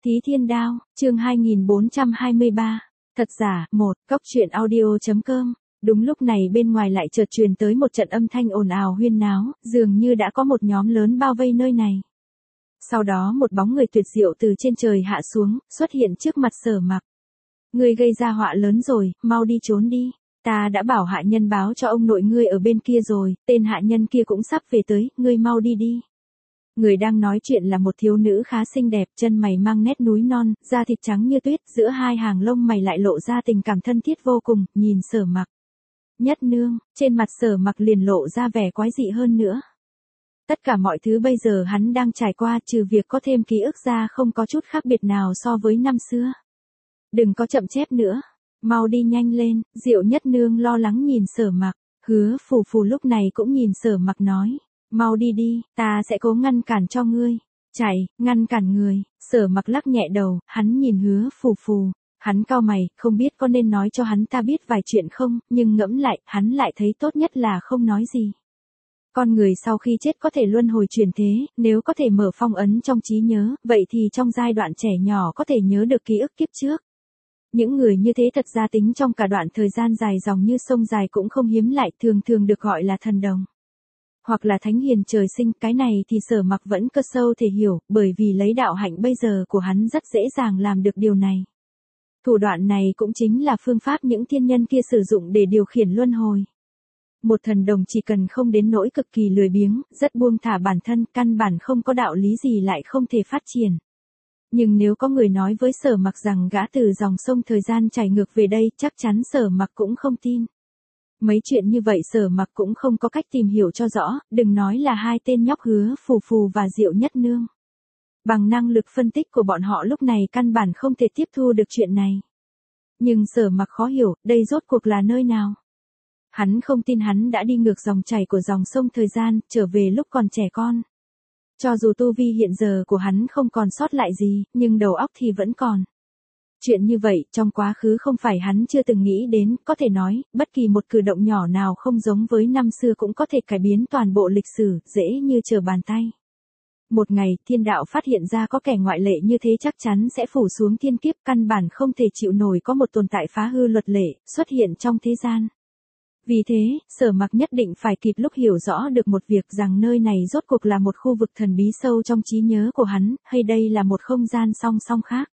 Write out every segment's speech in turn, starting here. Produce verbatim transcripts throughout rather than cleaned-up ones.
Thí Thiên Đao, chương hai nghìn bốn trăm hai mươi ba. Thật giả, một, Cóc truyện audio.com. Đúng lúc này bên ngoài lại chợt truyền tới một trận âm thanh ồn ào huyên náo, dường như đã có một nhóm lớn bao vây nơi này. Sau đó một bóng người tuyệt diệu từ trên trời hạ xuống, xuất hiện trước mặt Sở Mặc. Ngươi gây ra họa lớn rồi, mau đi trốn đi. Ta đã bảo hạ nhân báo cho ông nội ngươi ở bên kia rồi, tên hạ nhân kia cũng sắp về tới, ngươi mau đi đi. Người đang nói chuyện là một thiếu nữ khá xinh đẹp, chân mày mang nét núi non, da thịt trắng như tuyết, giữa hai hàng lông mày lại lộ ra tình cảm thân thiết vô cùng, nhìn Sở Mặc. Nhất nương, trên mặt Sở Mặc liền lộ ra vẻ quái dị hơn nữa. Tất cả mọi thứ bây giờ hắn đang trải qua, trừ việc có thêm ký ức ra, không có chút khác biệt nào so với năm xưa. Đừng có chậm chép nữa, mau đi nhanh lên. Diệu Nhất nương lo lắng nhìn Sở Mặc. Hứa Phù Phù lúc này cũng nhìn Sở Mặc nói, mau đi đi, ta sẽ cố ngăn cản cho ngươi. Chạy, ngăn cản người. Sở Mặc lắc nhẹ đầu, hắn nhìn Hứa Phù Phù. Hắn cau mày, không biết có nên nói cho hắn ta biết vài chuyện không, nhưng ngẫm lại, hắn lại thấy tốt nhất là không nói gì. Con người sau khi chết có thể luân hồi chuyển thế, nếu có thể mở phong ấn trong trí nhớ, vậy thì trong giai đoạn trẻ nhỏ có thể nhớ được ký ức kiếp trước. Những người như thế thật ra tính trong cả đoạn thời gian dài dòng như sông dài cũng không hiếm lại, thường thường được gọi là thần đồng. Hoặc là thánh hiền trời sinh, cái này thì Sở Mặc vẫn cơ sâu thể hiểu, bởi vì lấy đạo hạnh bây giờ của hắn rất dễ dàng làm được điều này. Thủ đoạn này cũng chính là phương pháp những thiên nhân kia sử dụng để điều khiển luân hồi. Một thần đồng chỉ cần không đến nỗi cực kỳ lười biếng, rất buông thả bản thân, căn bản không có đạo lý gì lại không thể phát triển. Nhưng nếu có người nói với Sở Mặc rằng gã từ dòng sông thời gian chảy ngược về đây, chắc chắn Sở Mặc cũng không tin. Mấy chuyện như vậy Sở Mặc cũng không có cách tìm hiểu cho rõ, đừng nói là hai tên nhóc Hứa Phù Phù và Diệu Nhất nương. Bằng năng lực phân tích của bọn họ lúc này căn bản không thể tiếp thu được chuyện này. Nhưng Sở Mặc khó hiểu, đây rốt cuộc là nơi nào? Hắn không tin hắn đã đi ngược dòng chảy của dòng sông thời gian, trở về lúc còn trẻ con. Cho dù tu vi hiện giờ của hắn không còn sót lại gì, nhưng đầu óc thì vẫn còn. Chuyện như vậy, trong quá khứ không phải hắn chưa từng nghĩ đến, có thể nói, bất kỳ một cử động nhỏ nào không giống với năm xưa cũng có thể cải biến toàn bộ lịch sử, dễ như trở bàn tay. Một ngày, thiên đạo phát hiện ra có kẻ ngoại lệ như thế chắc chắn sẽ phủ xuống thiên kiếp, căn bản không thể chịu nổi có một tồn tại phá hư luật lệ, xuất hiện trong thế gian. Vì thế, Sở Mặc nhất định phải kịp lúc hiểu rõ được một việc rằng nơi này rốt cuộc là một khu vực thần bí sâu trong trí nhớ của hắn, hay đây là một không gian song song khác.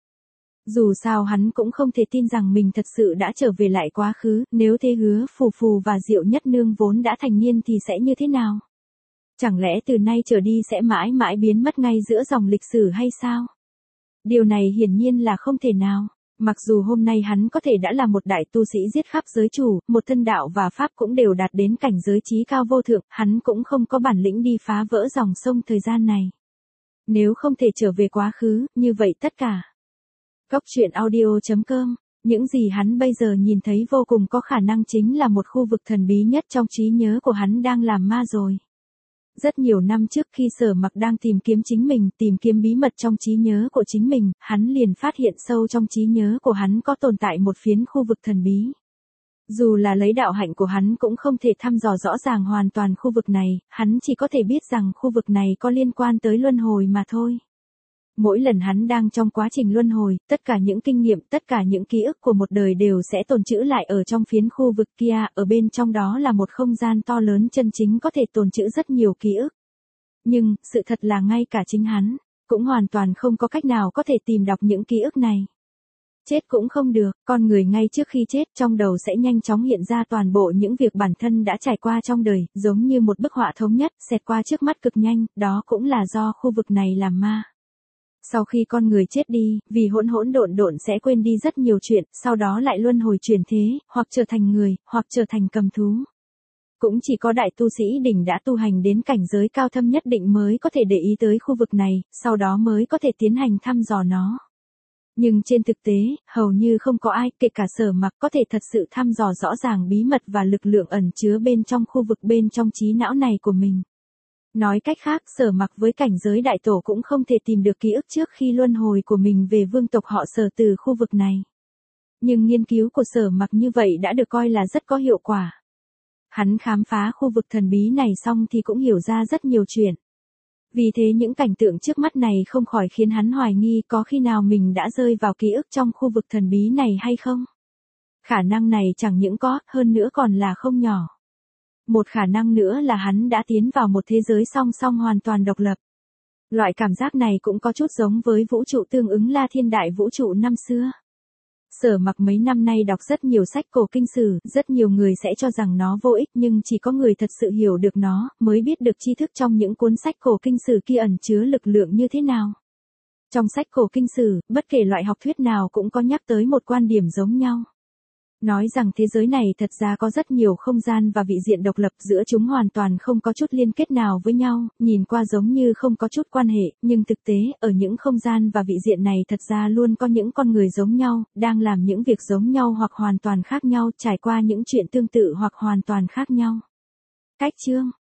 Dù sao hắn cũng không thể tin rằng mình thật sự đã trở về lại quá khứ, nếu thế Hứa Phù Phù và Diệu Nhất nương vốn đã thành niên thì sẽ như thế nào? Chẳng lẽ từ nay trở đi sẽ mãi mãi biến mất ngay giữa dòng lịch sử hay sao? Điều này hiển nhiên là không thể nào. Mặc dù hôm nay hắn có thể đã là một đại tu sĩ giết khắp giới chủ, một thân đạo và pháp cũng đều đạt đến cảnh giới trí cao vô thượng, hắn cũng không có bản lĩnh đi phá vỡ dòng sông thời gian này. Nếu không thể trở về quá khứ, như vậy tất cả. Cóc truyện audio.com, những gì hắn bây giờ nhìn thấy vô cùng có khả năng chính là một khu vực thần bí nhất trong trí nhớ của hắn đang làm ma rồi. Rất nhiều năm trước khi Sở Mặc đang tìm kiếm chính mình, tìm kiếm bí mật trong trí nhớ của chính mình, hắn liền phát hiện sâu trong trí nhớ của hắn có tồn tại một phiến khu vực thần bí. Dù là lấy đạo hạnh của hắn cũng không thể thăm dò rõ ràng hoàn toàn khu vực này, hắn chỉ có thể biết rằng khu vực này có liên quan tới luân hồi mà thôi. Mỗi lần hắn đang trong quá trình luân hồi, tất cả những kinh nghiệm, tất cả những ký ức của một đời đều sẽ tồn trữ lại ở trong phiến khu vực kia, ở bên trong đó là một không gian to lớn chân chính có thể tồn trữ rất nhiều ký ức. Nhưng, sự thật là ngay cả chính hắn, cũng hoàn toàn không có cách nào có thể tìm đọc những ký ức này. Chết cũng không được, con người ngay trước khi chết trong đầu sẽ nhanh chóng hiện ra toàn bộ những việc bản thân đã trải qua trong đời, giống như một bức họa thống nhất, xẹt qua trước mắt cực nhanh, đó cũng là do khu vực này làm ma. Sau khi con người chết đi, vì hỗn hỗn độn độn sẽ quên đi rất nhiều chuyện, sau đó lại luân hồi chuyển thế, hoặc trở thành người, hoặc trở thành cầm thú. Cũng chỉ có đại tu sĩ đỉnh đã tu hành đến cảnh giới cao thâm nhất định mới có thể để ý tới khu vực này, sau đó mới có thể tiến hành thăm dò nó. Nhưng trên thực tế, hầu như không có ai, kể cả Sở Mặc, có thể thật sự thăm dò rõ ràng bí mật và lực lượng ẩn chứa bên trong khu vực bên trong trí não này của mình. Nói cách khác, Sở Mặc với cảnh giới đại tổ cũng không thể tìm được ký ức trước khi luân hồi của mình về vương tộc họ Sở từ khu vực này. Nhưng nghiên cứu của Sở Mặc như vậy đã được coi là rất có hiệu quả. Hắn khám phá khu vực thần bí này xong thì cũng hiểu ra rất nhiều chuyện. Vì thế những cảnh tượng trước mắt này không khỏi khiến hắn hoài nghi có khi nào mình đã rơi vào ký ức trong khu vực thần bí này hay không. Khả năng này chẳng những có, hơn nữa còn là không nhỏ. Một khả năng nữa là hắn đã tiến vào một thế giới song song hoàn toàn độc lập. Loại cảm giác này cũng có chút giống với vũ trụ tương ứng La Thiên Đại Vũ trụ năm xưa. Sở Mặc mấy năm nay đọc rất nhiều sách cổ kinh sử, rất nhiều người sẽ cho rằng nó vô ích nhưng chỉ có người thật sự hiểu được nó, mới biết được tri thức trong những cuốn sách cổ kinh sử kia ẩn chứa lực lượng như thế nào. Trong sách cổ kinh sử, bất kể loại học thuyết nào cũng có nhắc tới một quan điểm giống nhau. Nói rằng thế giới này thật ra có rất nhiều không gian và vị diện độc lập, giữa chúng hoàn toàn không có chút liên kết nào với nhau, nhìn qua giống như không có chút quan hệ, nhưng thực tế, ở những không gian và vị diện này thật ra luôn có những con người giống nhau, đang làm những việc giống nhau hoặc hoàn toàn khác nhau, trải qua những chuyện tương tự hoặc hoàn toàn khác nhau. Cách chương